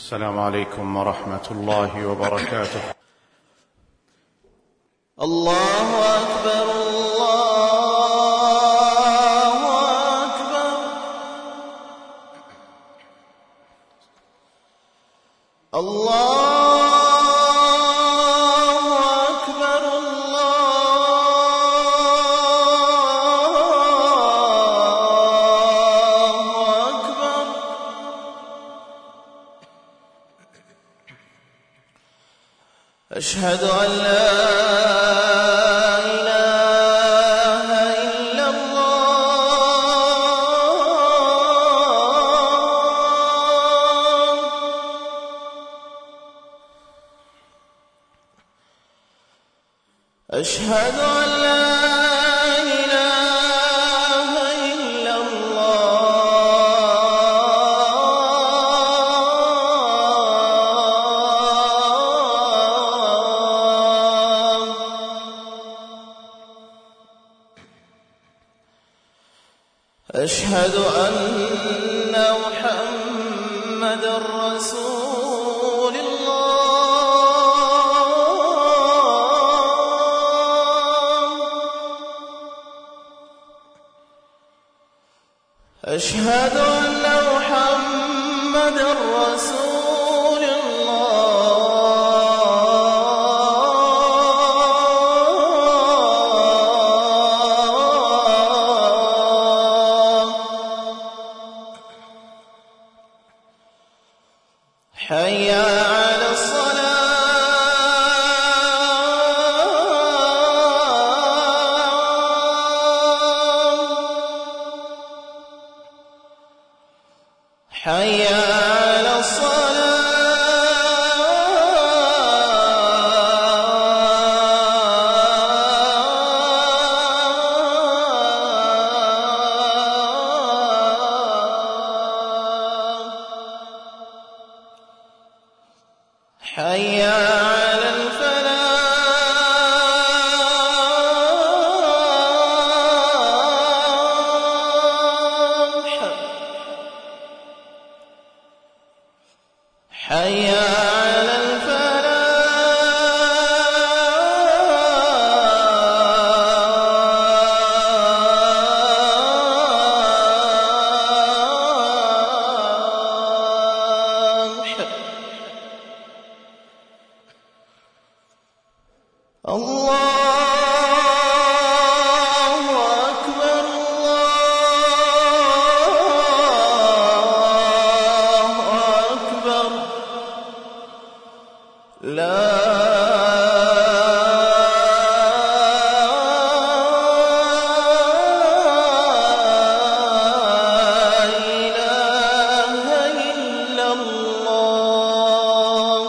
السلام عليكم ورحمة الله وبركاته. الله أكبر الله أكبر الله أكبر الله أكبر. أشهد أن لا إله إلا الله. أشهد أن لا إله إلا الله. أشهد أن محمدًا رسول الله. أشهد أن محمدًا رسول الله. حي على الصلاة. حي على الصلاة. حي على الفلاح. حي على الفلاح. الله أكبر الله أكبر. لا إله إلا الله.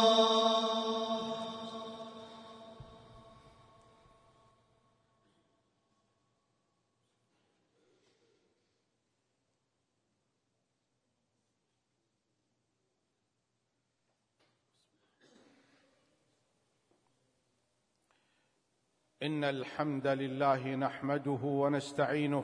إن الحمد لله نحمده ونستعينه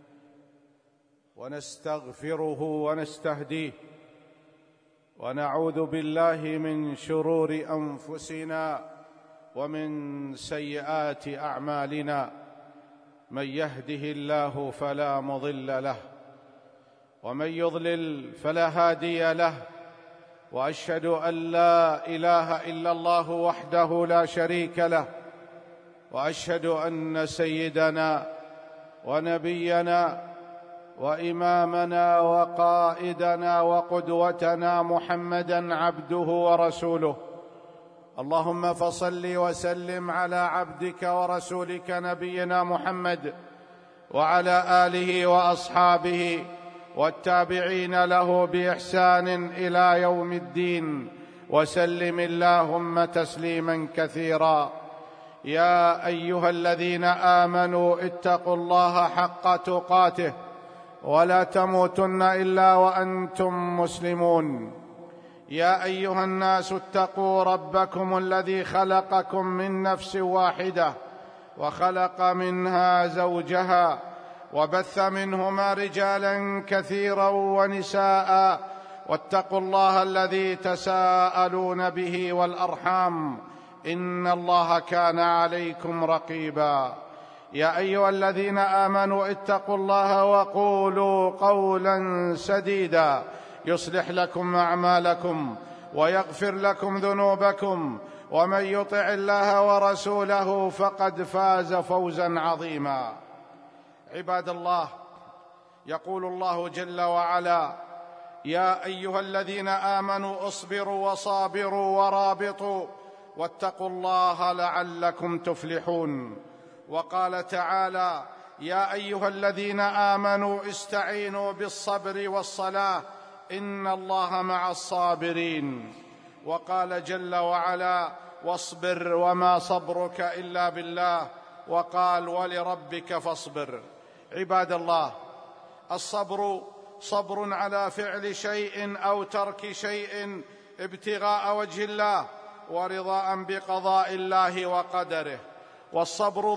ونستغفره ونستهديه ونعوذ بالله من شرور أنفسنا ومن سيئات أعمالنا. من يهده الله فلا مضل له ومن يضلل فلا هادي له. وأشهد أن لا إله إلا الله وحده لا شريك له. وأشهد أن سيدنا ونبينا وإمامنا وقائدنا وقدوتنا محمدًا عبده ورسوله. اللهم فصل وسلم على عبدك ورسولك نبينا محمد وعلى آله وأصحابه والتابعين له بإحسان إلى يوم الدين، وسلم اللهم تسليمًا كثيرًا. يا أيها الذين آمنوا اتقوا الله حق تقاته ولا تموتن إلا وأنتم مسلمون. يا أيها الناس اتقوا ربكم الذي خلقكم من نفس واحدة وخلق منها زوجها وبث منهما رجالا كثيرا ونساء، واتقوا الله الذي تساءلون به والأرحام إن الله كان عليكم رقيبا. يا أيها الذين آمنوا اتقوا الله وقولوا قولا سديدا يصلح لكم أعمالكم ويغفر لكم ذنوبكم، ومن يطع الله ورسوله فقد فاز فوزا عظيما. عباد الله، يقول الله جل وعلا: يا أيها الذين آمنوا اصبروا وصابروا ورابطوا واتقوا الله لعلكم تفلحون. وقال تعالى: يا أيها الذين آمنوا استعينوا بالصبر والصلاة إن الله مع الصابرين. وقال جل وعلا: واصبر وما صبرك إلا بالله. وقال: ولربك فاصبر. عباد الله، الصبر صبر على فعل شيء أو ترك شيء ابتغاء وجه الله ورضاء بقضاء الله وقدره. والصبر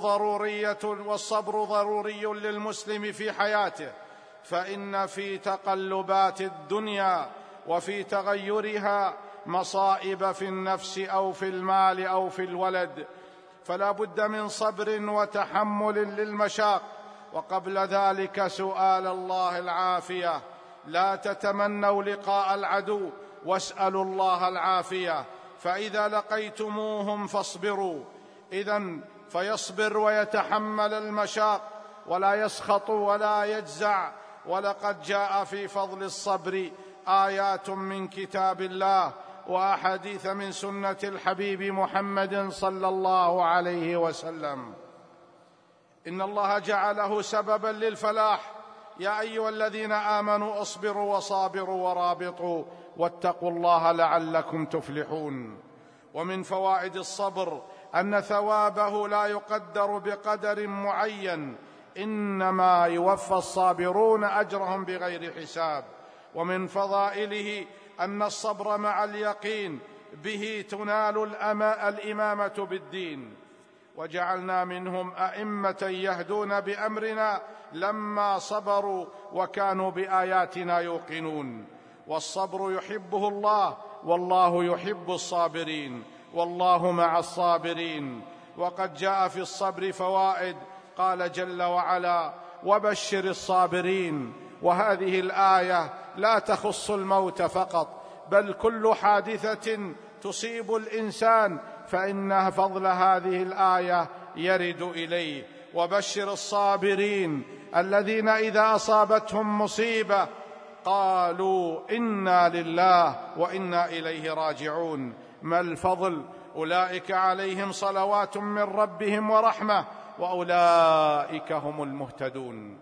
ضروري للمسلم في حياته، فإن في تقلبات الدنيا وفي تغيرها مصائب في النفس أو في المال أو في الولد، فلا بد من صبر وتحمل للمشاق، وقبل ذلك سؤال الله العافية. لا تتمنوا لقاء العدو واسألوا الله العافية، فإذا لقيتموهم فاصبروا. إذن فيصبر ويتحمل المشاق ولا يسخط ولا يجزع. ولقد جاء في فضل الصبر آيات من كتاب الله وأحاديث من سنة الحبيب محمد صلى الله عليه وسلم. إن الله جعله سببا للفلاح. يا أيها الذين آمنوا اصبروا وصابروا ورابطوا واتقوا الله لعلكم تفلحون. ومن فوائد الصبر أن ثوابه لا يقدر بقدر معين، إنما يوفى الصابرون أجرهم بغير حساب. ومن فضائله أن الصبر مع اليقين به تنال الإمامة بالدين. وجعلنا منهم أئمة يهدون بأمرنا لما صبروا وكانوا بآياتنا يوقنون. والصبر يحبه الله، والله يحب الصابرين، والله مع الصابرين. وقد جاء في الصبر فوائد. قال جل وعلا: وبشر الصابرين. وهذه الآية لا تخص الموت فقط، بل كل حادثة تصيب الإنسان فإن فضل هذه الآية يرد إليه. وبشر الصابرين الذين إذا أصابتهم مصيبة قالوا إنا لله وإنا إليه راجعون. ما الفضل؟ أولئك عليهم صلوات من ربهم ورحمة وأولئك هم المهتدون.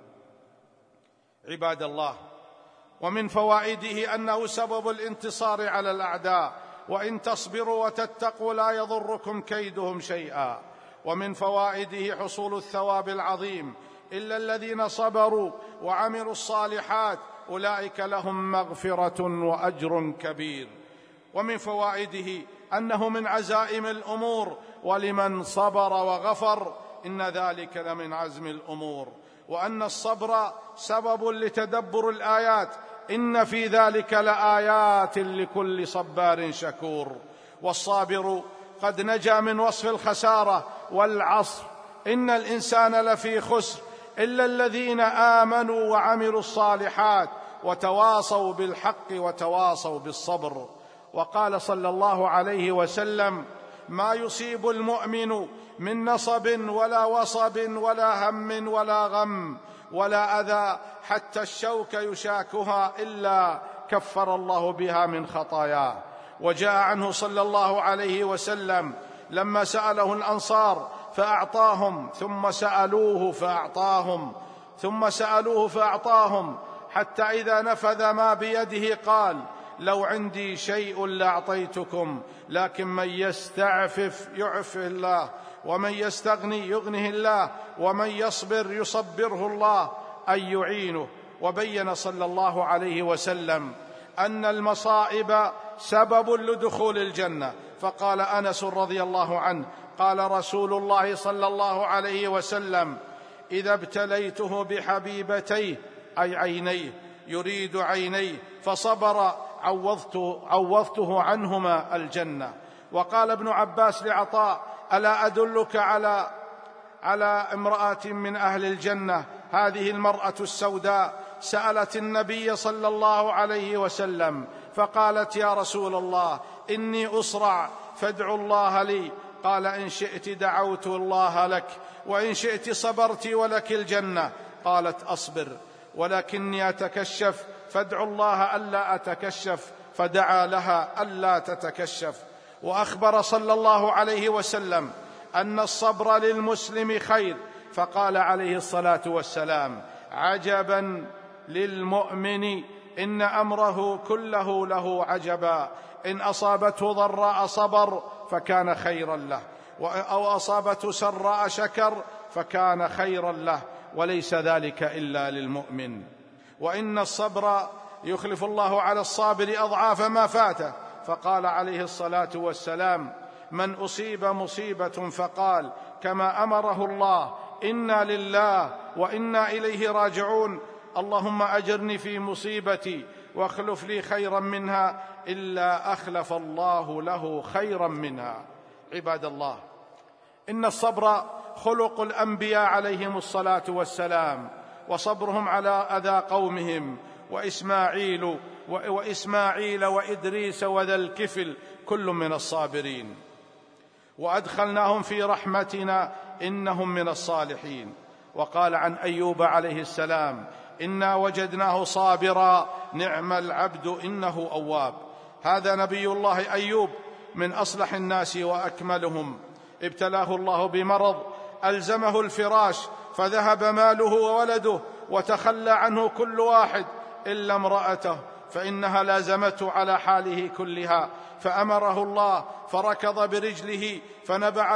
عباد الله، ومن فوائده أنه سبب الانتصار على الأعداء، وإن تصبروا وتتقوا لا يضركم كيدهم شيئا. ومن فوائده حصول الثواب العظيم. إلا الذين صبروا وعملوا الصالحات أولئك لهم مغفرة وأجر كبير. ومن فوائده أنه من عزائم الأمور، ولمن صبر وغفر إن ذلك لمن عزم الأمور. وأن الصبر سبب لتدبر الآيات، إن في ذلك لآيات لكل صبار شكور. والصابر قد نجا من وصف الخسارة. والعصر إن الإنسان لفي خسر إلا الذين آمنوا وعملوا الصالحات وتواصوا بالحق وتواصوا بالصبر. وقال صلى الله عليه وسلم: ما يصيب المؤمن من نصب ولا وصب ولا هم ولا غم ولا أذى حتى الشوك يشاكها إلا كفر الله بها من خطاياه. وجاء عنه صلى الله عليه وسلم لما سأله الأنصار فأعطاهم، ثم سألوه فأعطاهم، ثم سألوه فأعطاهم، حتى إذا نفذ ما بيده قال: لو عندي شيء لأعطيتكم، لكن من يستعفف يعفه الله، ومن يستغني يغنه الله، ومن يصبر يصبره الله أن يعينه. وبين صلى الله عليه وسلم أن المصائب سبب لدخول الجنة. فقال أنس رضي الله عنه: قال رسول الله صلى الله عليه وسلم: إذا ابتليته بحبيبتيه أي عينيه، يريد عينيه، فصبر عوضته عنهما الجنة. وقال ابن عباس لعطاء: ألا أدلك على امرأة من أهل الجنة؟ هذه المرأة السوداء سألت النبي صلى الله عليه وسلم فقالت: يا رسول الله، إني أصرع فادعوا الله لي. قال: إن شئت دعوت الله لك، وإن شئت صبرت ولك الجنة. قالت: أصبر، ولكني أتكشف، فادعوا الله ألا أتكشف. فدعا لها ألا تتكشف. وأخبر صلى الله عليه وسلم أن الصبر للمسلم خير، فقال عليه الصلاة والسلام: عجبا للمؤمن إن أمره كله له عجبا، إن أصابته ضراء صبر فكان خيرا له، أو أصابته سراء شكر فكان خيرا له، وليس ذلك إلا للمؤمن. وإن الصبر يخلف الله على الصابر أضعاف ما فاته. فقال عليه الصلاة والسلام: من أصيب مصيبة فقال كما أمره الله: إنا لله وإنا إليه راجعون، اللهم أجرني في مصيبتي واخلف لي خيرا منها، إلا أخلف الله له خيرا منها. عباد الله، إن الصبر خلق الأنبياء عليهم الصلاة والسلام، وصبرهم على أذى قومهم، وإسماعيل وإدريس وذا الكفل كل من الصابرين، وأدخلناهم في رحمتنا إنهم من الصالحين. وقال عن أيوب عليه السلام: إنا وجدناه صابرا نعم العبد إنه أواب. هذا نبي الله أيوب من أصلح الناس وأكملهم، ابتلاه الله بمرض ألزمه الفراش، فذهب ماله وولده وتخلى عنه كل واحد إلا امرأته، فإنها لازمته على حاله كلها. فأمره الله فركض برجله فنبع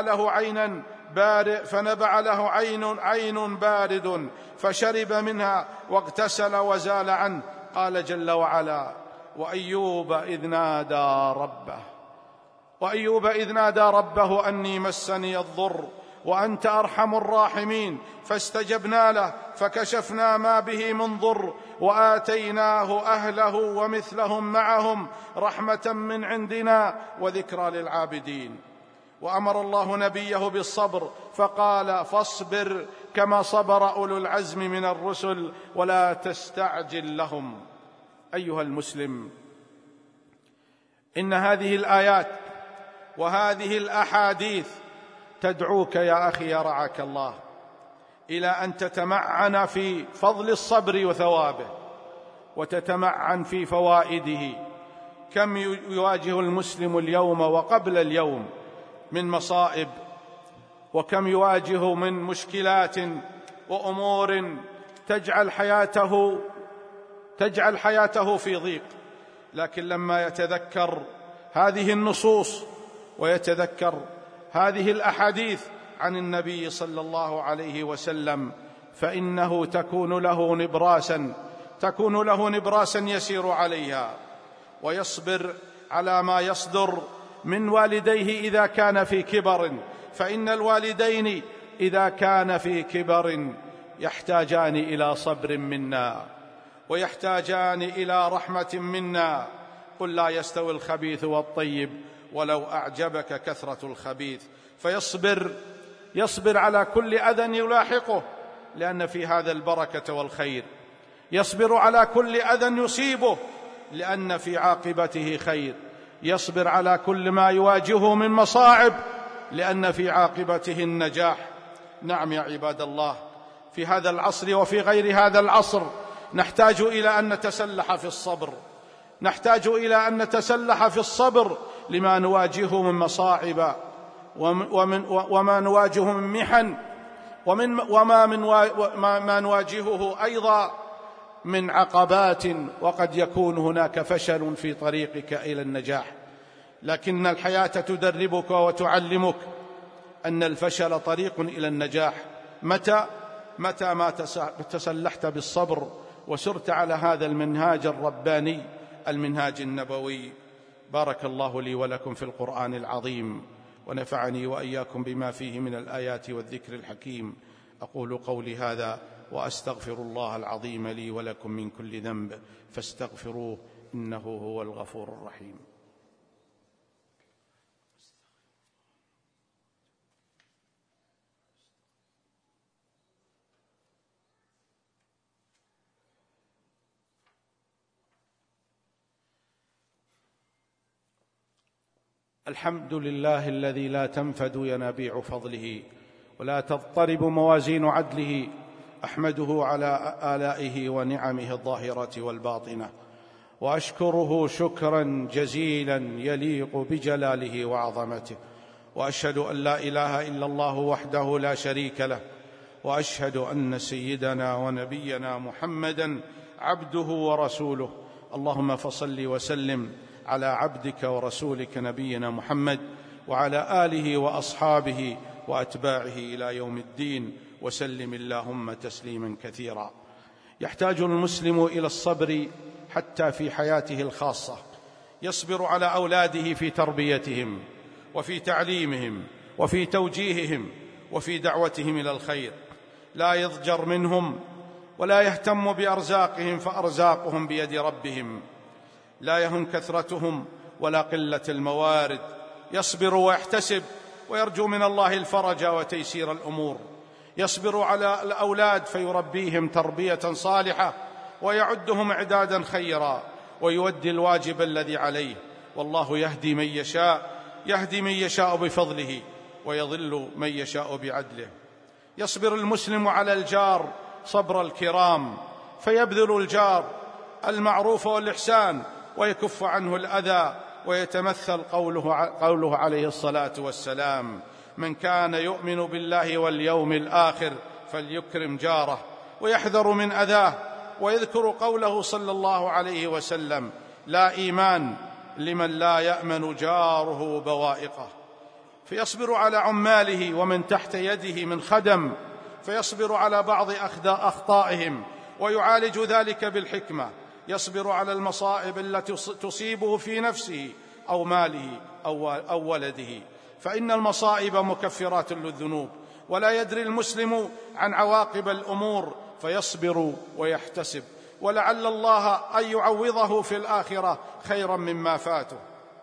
له عين بارد فشرب منها واغتسل وزال عنه. قال جل وعلا: وأيوب إذ نادى ربه أني مسني الضر وأنت أرحم الراحمين، فاستجبنا له فكشفنا ما به من ضر وآتيناه أهله ومثلهم معهم رحمة من عندنا وذكرى للعابدين. وأمر الله نبيه بالصبر فقال: فاصبر كما صبر أولو العزم من الرسل ولا تستعجل لهم. أيها المسلم، إن هذه الآيات وهذه الأحاديث تدعوك يا أخي رعاك الله إلى أن تتمعن في فضل الصبر وثوابه، وتتمعن في فوائده. كم يواجه المسلم اليوم وقبل اليوم من مصائب، وكم يواجه من مشكلات وأمور تجعل حياته في ضيق. لكن لما يتذكر هذه النصوص ويتذكر هذه الأحاديث عن النبي صلى الله عليه وسلم، فإنه تكون له نبراسا يسير عليها، ويصبر على ما يصدر من والديه إذا كان في كبر، فإن الوالدين إذا كان في كبر يحتاجان إلى صبر منا ويحتاجان إلى رحمة منا. قل لا يستوي الخبيث والطيب ولو أعجبك كثرة الخبيث. يصبر على كل أذى يلاحقه، لأن في هذا البركة والخير. يصبر على كل أذى يصيبه، لأن في عاقبته خير. يصبر على كل ما يواجهه من مصاعب، لأن في عاقبته النجاح. نعم يا عباد الله، في هذا العصر وفي غير هذا العصر نحتاج إلى أن نتسلح في الصبر لما نواجهه من مصاعب، وما نواجهه من محن، وما نواجهه أيضا من عقبات، وقد يكون هناك فشل في طريقك إلى النجاح. لكن الحياة تدربك وتعلمك أن الفشل طريق إلى النجاح متى ما تسلحت بالصبر وسرت على هذا المنهاج الرباني، المنهاج النبوي. بارك الله لي ولكم في القرآن العظيم، ونفعني وإياكم بما فيه من الآيات والذكر الحكيم. أقول قولي هذا وأستغفر الله العظيم لي ولكم من كل ذنب، فاستغفروه إنه هو الغفور الرحيم. الحمد لله الذي لا تنفد ينابيع فضله ولا تضطرب موازين عدله، أحمده على آلائه ونعمه الظاهرة والباطنة، وأشكره شكرا جزيلا يليق بجلاله وعظمته، وأشهد أن لا إله إلا الله وحده لا شريك له، وأشهد أن سيدنا ونبينا محمدا عبده ورسوله. اللهم فصل وسلم على عبدك ورسولك نبينا محمد وعلى آله وأصحابه وأتباعه إلى يوم الدين، وسلم اللهم تسليما كثيرا. يحتاج المسلم إلى الصبر حتى في حياته الخاصة، يصبر على أولاده في تربيتهم وفي تعليمهم وفي توجيههم وفي دعوتهم إلى الخير، لا يضجر منهم ولا يهتم بأرزاقهم، فأرزاقهم بيد ربهم، لا يهن كثرتهم ولا قلة الموارد، يصبر ويحتسب ويرجو من الله الفرج وتيسير الأمور، يصبر على الأولاد فيربيهم تربية صالحة ويعدهم إعدادا خيرا، ويؤدي الواجب الذي عليه، والله يهدي من يشاء بفضله ويضل من يشاء بعدله. يصبر المسلم على الجار صبر الكرام، فيبذل الجار المعروف والإحسان ويكف عنه الأذى، ويتمثل قوله عليه الصلاة والسلام: من كان يؤمن بالله واليوم الآخر فليكرم جاره ويحذر من أذاه. ويذكر قوله صلى الله عليه وسلم: لا إيمان لمن لا يأمن جاره بوائقه. فيصبر على عماله ومن تحت يده من خدم، فيصبر على بعض أخطائهم ويعالج ذلك بالحكمة. يصبر على المصائب التي تصيبه في نفسه أو ماله أو ولده، فإن المصائب مكفرات للذنوب، ولا يدري المسلم عن عواقب الأمور، فيصبر ويحتسب، ولعل الله أن يعوضه في الآخرة خيرا مما فاته.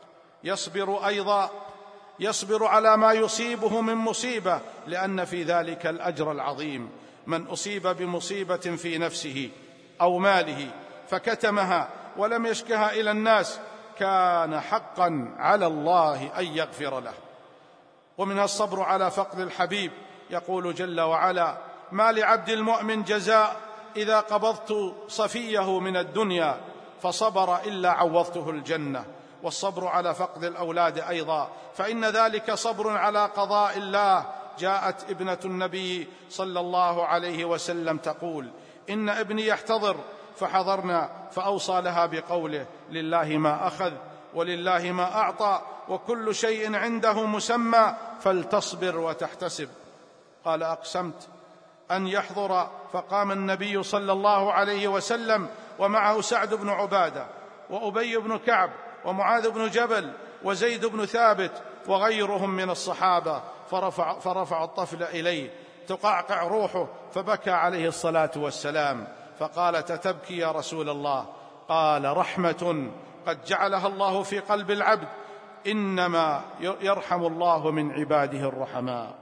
يصبر على ما يصيبه من مصيبة، لأن في ذلك الأجر العظيم. من أصيب بمصيبة في نفسه أو ماله فكتمها ولم يشكها إلى الناس، كان حقا على الله أن يغفر له. ومنها الصبر على فقد الحبيب، يقول جل وعلا: ما لعبد المؤمن جزاء إذا قبضت صفيه من الدنيا فصبر إلا عوضته الجنة. والصبر على فقد الأولاد أيضا، فإن ذلك صبر على قضاء الله. جاءت ابنة النبي صلى الله عليه وسلم تقول: إن ابني يحتضر، فحضرنا، فأوصى لها بقوله: لله ما أخذ ولله ما أعطى وكل شيء عنده مسمى فلتصبر وتحتسب. قال: أقسمت أن يحضر، فقام النبي صلى الله عليه وسلم ومعه سعد بن عبادة وأبي بن كعب ومعاذ بن جبل وزيد بن ثابت وغيرهم من الصحابة، فرفع الطفل إليه تقعقع روحه، فبكى عليه الصلاة والسلام، فقالت: أتبكي يا رسول الله؟ قال: رحمة قد جعلها الله في قلب العبد، إنما يرحم الله من عباده الرحماء.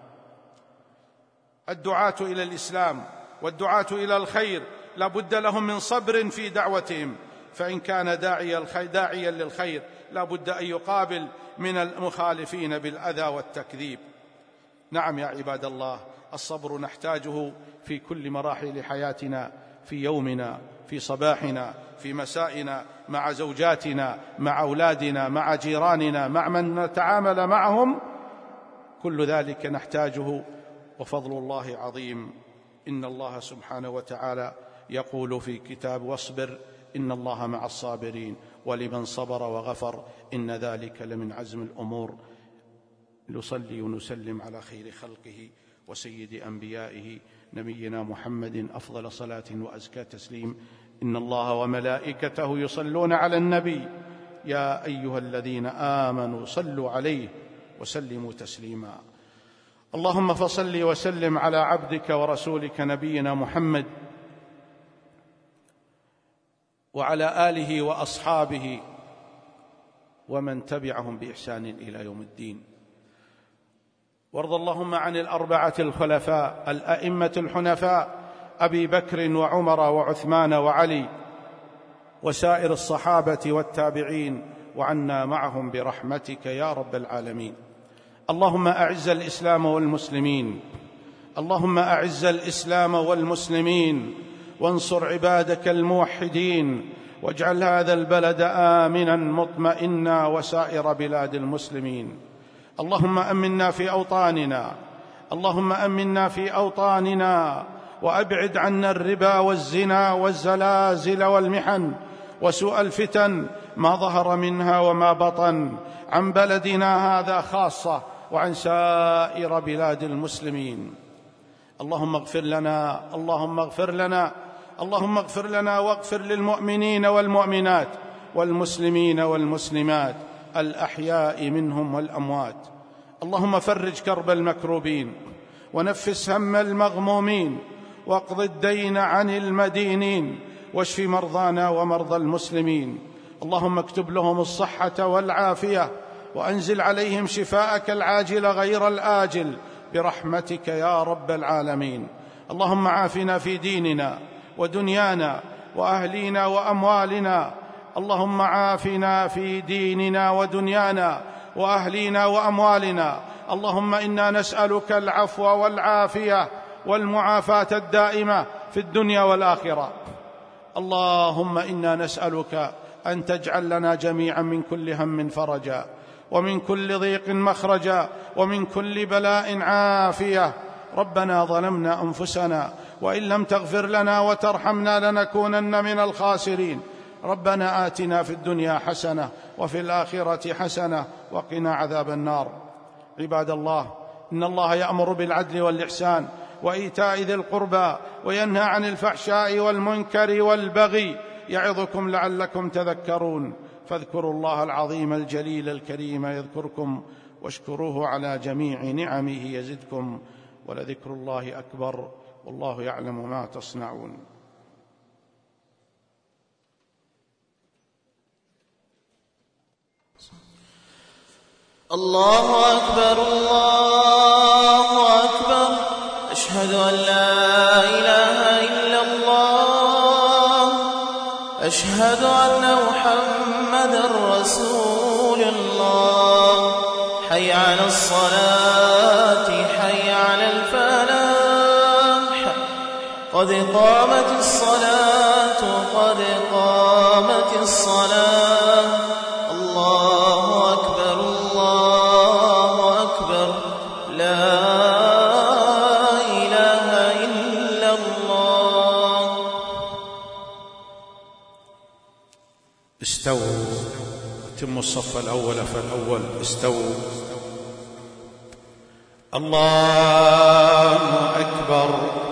الدعاة إلى الإسلام والدعاة إلى الخير لا بد لهم من صبر في دعوتهم، فإن كان داعيا للخير لا بد أن يقابل من المخالفين بالأذى والتكذيب. نعم يا عباد الله، الصبر نحتاجه في كل مراحل حياتنا، في يومنا، في صباحنا، في مسائنا، مع زوجاتنا، مع أولادنا، مع جيراننا، مع من نتعامل معهم، كل ذلك نحتاجه، وفضل الله عظيم. إن الله سبحانه وتعالى يقول في كتاب: واصبر إن الله مع الصابرين ولمن صبر وغفر إن ذلك لمن عزم الأمور. نصلي ونسلم على خير خلقه وسيد أنبيائه نبينا محمد أفضل صلاة وأزكى تسليم. إن الله وملائكته يصلون على النبي يا أيها الذين آمنوا صلوا عليه وسلموا تسليما. اللهم فصل وسلم على عبدك ورسولك نبينا محمد وعلى آله وأصحابه ومن تبعهم بإحسان إلى يوم الدين. وارض اللهم عن الأربعة الخلفاء الأئمة الحنفاء أبي بكر وعمر وعثمان وعلي وسائر الصحابة والتابعين، وعنا معهم برحمتك يا رب العالمين. اللهم أعز الإسلام والمسلمين، اللهم أعز الإسلام والمسلمين، وانصر عبادك الموحدين، واجعل هذا البلد آمنا مطمئنا وسائر بلاد المسلمين. اللهم أمنا في أوطاننا، اللهم أمنا في أوطاننا، وأبعد عنا الربا والزنا والزلازل والمحن وسوء الفتن ما ظهر منها وما بطن، عن بلدنا هذا خاصة وعن سائر بلاد المسلمين. اللهم اغفر لنا، اللهم اغفر لنا، اللهم اغفر لنا واغفر للمؤمنين والمؤمنات والمسلمين والمسلمات الأحياء منهم والأموات. اللهم فرج كرب المكروبين، ونفس هم المغمومين، واقض الدين عن المدينين، واشف مرضانا ومرضى المسلمين. اللهم اكتب لهم الصحة والعافية، وأنزل عليهم شفاءك العاجل غير الآجل برحمتك يا رب العالمين. اللهم عافنا في ديننا ودنيانا وأهلينا وأموالنا، اللهم عافنا في ديننا ودنيانا وأهلينا وأموالنا. اللهم إنا نسألك العفو والعافية والمعافاة الدائمة في الدنيا والآخرة. اللهم إنا نسألك أن تجعل لنا جميعا من كل هم فرجا، ومن كل ضيق مخرجا، ومن كل بلاء عافية. ربنا ظلمنا أنفسنا، وإن لم تغفر لنا وترحمنا لنكونن من الخاسرين. ربنا آتنا في الدنيا حسنة وفي الآخرة حسنة وقنا عذاب النار. عباد الله، إن الله يأمر بالعدل والإحسان وإيتاء ذي القربى، وينهى عن الفحشاء والمنكر والبغي، يعظكم لعلكم تذكرون. فاذكروا الله العظيم الجليل الكريم يذكركم، واشكروه على جميع نعمه يزدكم، ولذكر الله أكبر، والله يعلم ما تصنعون. الله أكبر، الله أكبر، أشهد أن لا إله إلا الله، أشهد أن محمدًا رسول الله. حي على الصلاة، حي على الفلاح، قد قامت الصلاة، قد قامت الصلاة. الله أكبر، الله أكبر، لا إله إلا الله. استووا، اتموا الصف الأول فالأول، استووا. الله أكبر.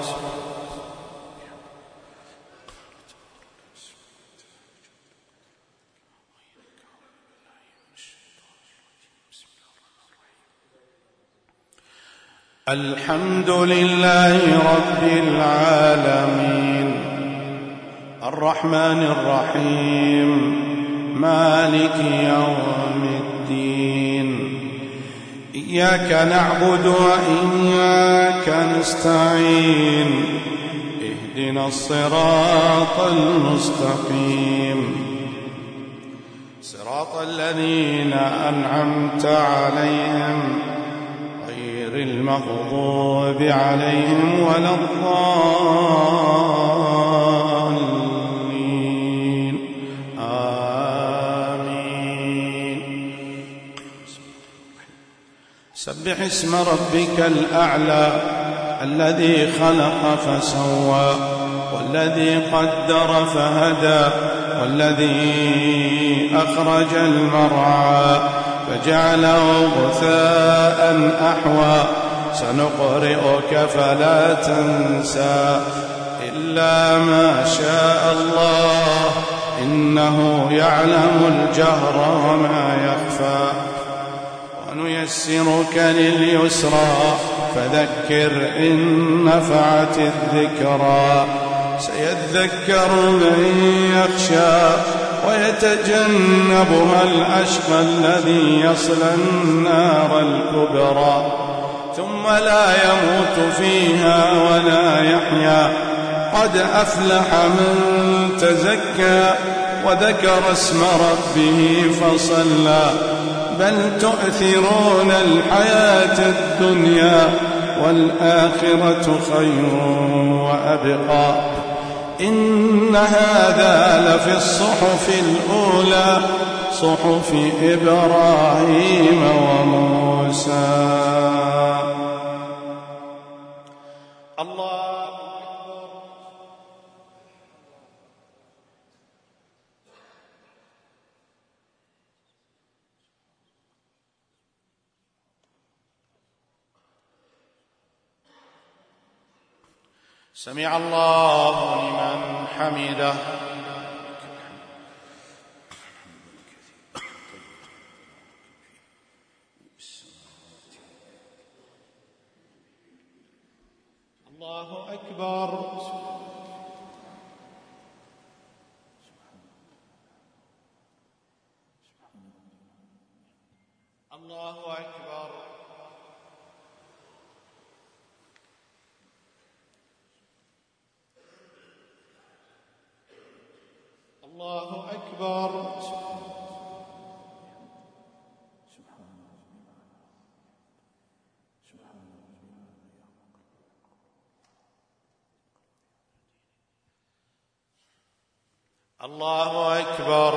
الحمد لله رب العالمين، الرحمن الرحيم، مالك يوم الدين. إياك نعبد وإياك نستعين، اهدنا الصراط المستقيم، صراط الذين أنعمت عليهم غير المغضوب عليهم ولا الضالين. آمين. سبح اسم ربك الأعلى الذي خلق فسوى، والذي قدر فهدى، والذي أخرج المرعى فجعله غثاء أحوى. سنقرئك فلا تنسى إلا ما شاء الله، إنه يعلم الجهر وما يخفى. ونيسرك لليسرى، فذكر إن نفعت الذكرى. سيذكر من يخشى ويتجنبها الأشقى الذي يصلى النار الكبرى ثم لا يموت فيها ولا يحيا. قد أفلح من تزكى وذكر اسم ربه فصلى بل تؤثرون الحياة الدنيا والآخرة خير وأبقى. إن هذا لفي الصحف الأولى صحف إبراهيم وموسى. الله سمع الله لمن حمده. الله أكبر. الله أكبر. الله أكبر. الله أكبر.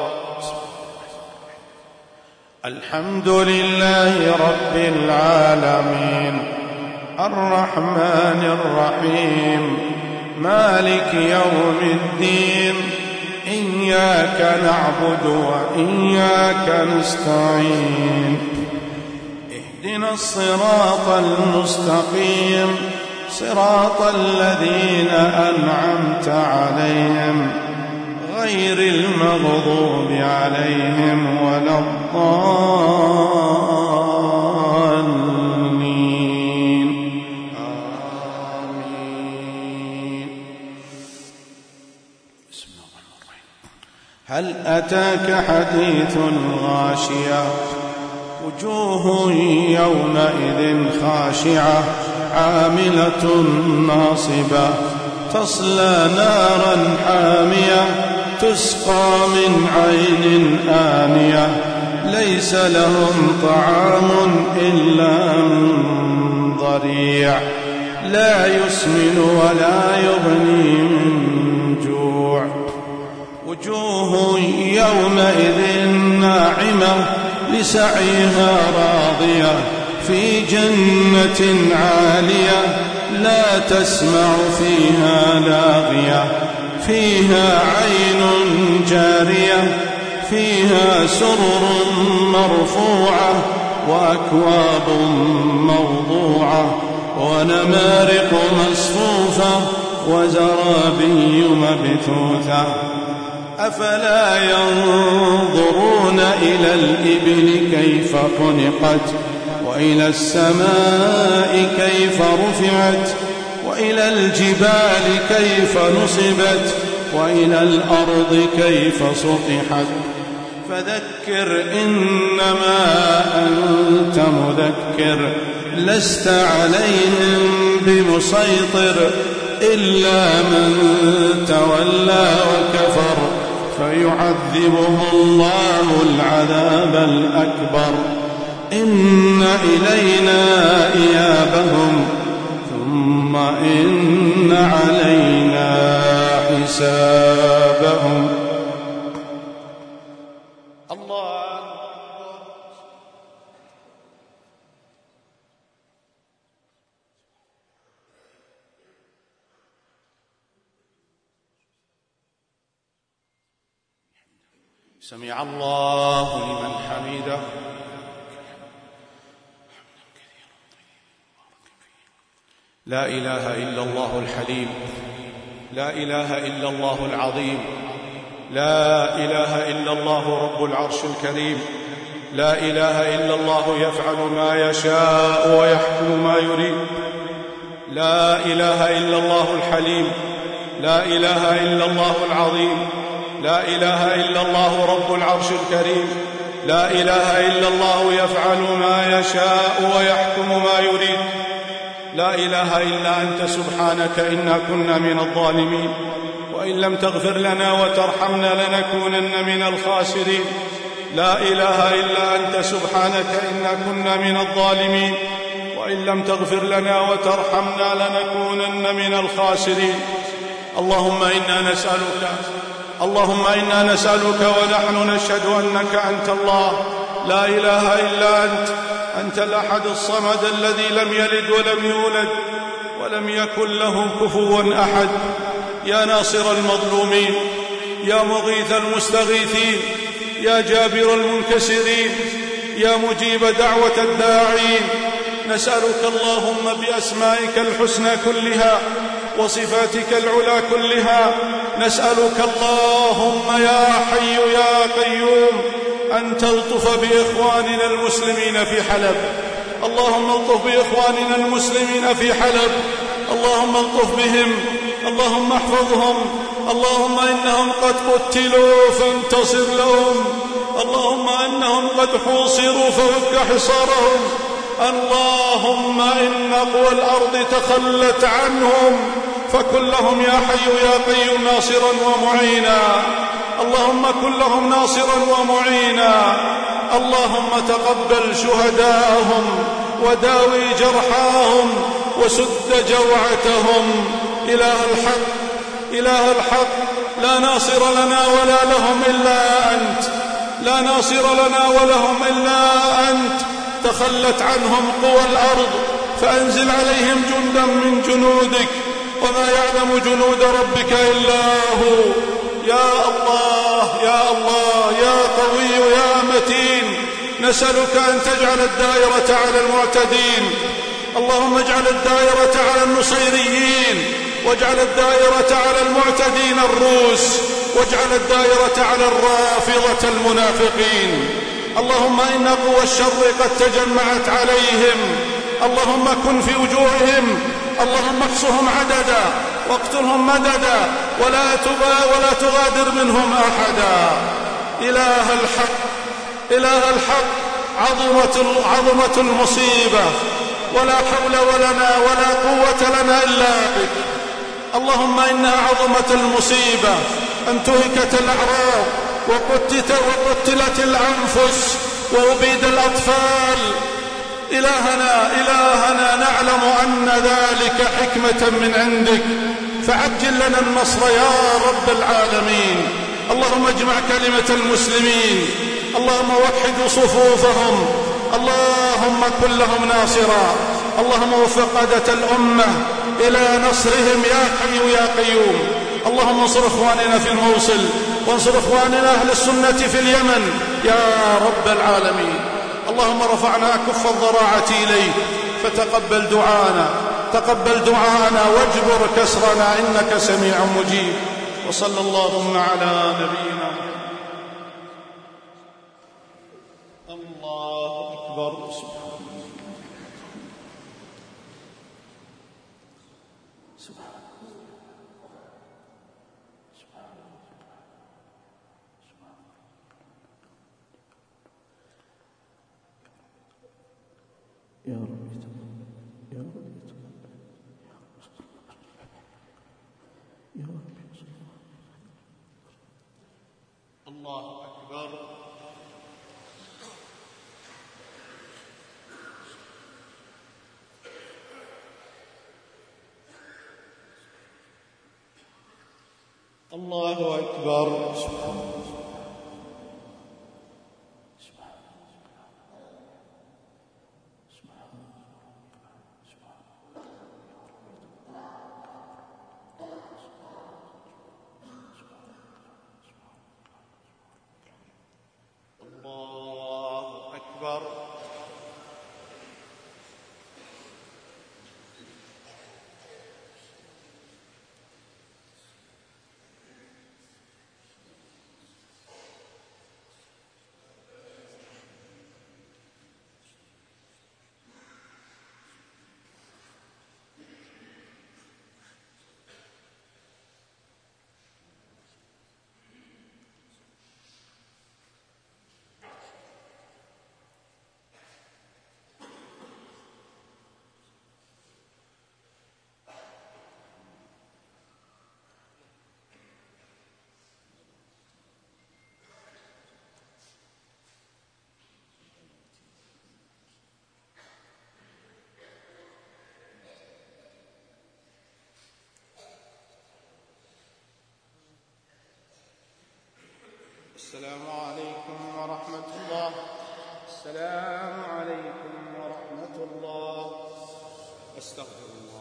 الحمد لله رب العالمين الرحمن الرحيم مالك يوم الدين إياك نعبد وإياك نستعين اهدنا الصراط المستقيم صراط الذين أنعمت عليهم غير المغضوب عليهم ولا الضالين. آمين. بسم الله الرحمن الرحيم. هل أتاك حديث الغاشية وجوه يومئذ خاشعة عاملة ناصبة تصلى نارا حامية تسقى من عين آنية ليس لهم طعام إلا من ضريع لا يسمن ولا يغني من جوع. وجوه يومئذ ناعمة لسعيها راضية في جنة عالية لا تسمع فيها لاغية فيها عين جارية فيها سرر مرفوعة وأكواب موضوعة ونمارق مصفوفة وزرابي مبثوثة. أفلا ينظرون إلى الإبل كيف خلقت وإلى السماء كيف رفعت وإلى الجبال كيف نصبت وإلى الأرض كيف سطحت. فذكر إنما أنت مذكر لست عليهم بمسيطر إلا من تولى وكفر فيعذبه الله العذاب الأكبر. إن إلينا إيابهم ثم إن علينا حسابهم. الله سمع الله لمن حمده. لا إله إلا الله الحليم لا إله إلا الله العظيم لا إله إلا الله رب العرش الكريم لا إله إلا الله يفعل ما يشاء ويحكم ما يريد لا إله إلا الله الحليم لا إله إلا الله العظيم، لا إله إلا الله رب العرش الكريم، لا إله إلا الله يفعل ما يشاء ويحكم ما يريد، لا إله إلا أنت سبحانك إنا كنا من الظالمين، وإن لم تغفر لنا وترحمنا لنكونن من الخاسرين، لا إله إلا أنت سبحانك إنا كنا من الظالمين، وإن لم تغفر لنا وترحمنا لنكونن من الخاسرين. اللهم إنا نسألك ونحن نشهد أنك أنت الله، لا إله إلا أنت الأحد الصمد الذي لم يلد ولم يولد ولم يكن له كفوا أحد، يا ناصر المظلومين، يا مغيث المستغيثين، يا جابر المنكسرين، يا مجيب دعوة الداعين، نسألك اللهم بأسمائك الحسنى كلها وصفاتك العلى كلها، نسألك اللهم يا حي يا قيوم أن تلطف بإخواننا المسلمين في حلب، اللهم الطف بإخواننا المسلمين في حلب، اللهم الطف بهم، اللهم احفظهم، اللهم إنهم قد قتلوا فانتصر لهم، اللهم إنهم قد حوصروا ففك حصارهم، اللهم إن قوى الأرض تخلت عنهم فكن لهم يا حي يا قيوم ناصرا ومعينا، اللهم كن لهم ناصرا ومعينا، اللهم تقبل شهداءهم وداوي جرحاهم وسد جوعتهم. إله الحق لا ناصر لنا ولا لهم إلا أنت، لا ناصر لنا ولهم إلا أنت، تخلت عنهم قوى الأرض فأنزل عليهم جندا من جنودك، وما يعلم جنود ربك إلا هو. يا الله يا الله يا قوي يا متين، نسألك أن تجعل الدائرة على المعتدين، اللهم اجعل الدائرة على النصيريين، واجعل الدائرة على المعتدين الروس، واجعل الدائرة على الرافضة المنافقين. اللهم إن قوى الشر قد تجمعت عليهم، اللهم كن في وجوههم، اللهم احصهم عددا واقتلهم مددا ولا تغادر منهم أحدا. إله الحق عظمة المصيبة، ولا حول لنا ولا قوة لنا إلا بك. اللهم إنها عظمة المصيبة أن تهكت الأعراض وقتلت الأنفس وأبيد الأطفال. إلهنا نعلم أن ذلك حكمة من عندك، فعجل لنا النصر يا رب العالمين. اللهم اجمع كلمة المسلمين، اللهم وحد صفوفهم، اللهم كن لهم ناصرا، اللهم وفق قادة الأمة إلى نصرهم يا حي يا قيوم. اللهم انصر إخواننا في الموصل، وانصر إخواننا أهل السنة في اليمن يا رب العالمين. اللهم رفعنا كف الضراعة إليك فتقبل دعانا واجبر كسرنا إنك سميع مجيب. وصلى اللهم على نبينا الله أكبر. يا رب يا رب يا رب. الله أكبر. الله أكبر. الله أكبر. السلام عليكم ورحمة الله. السلام عليكم ورحمة الله. أستغفر الله.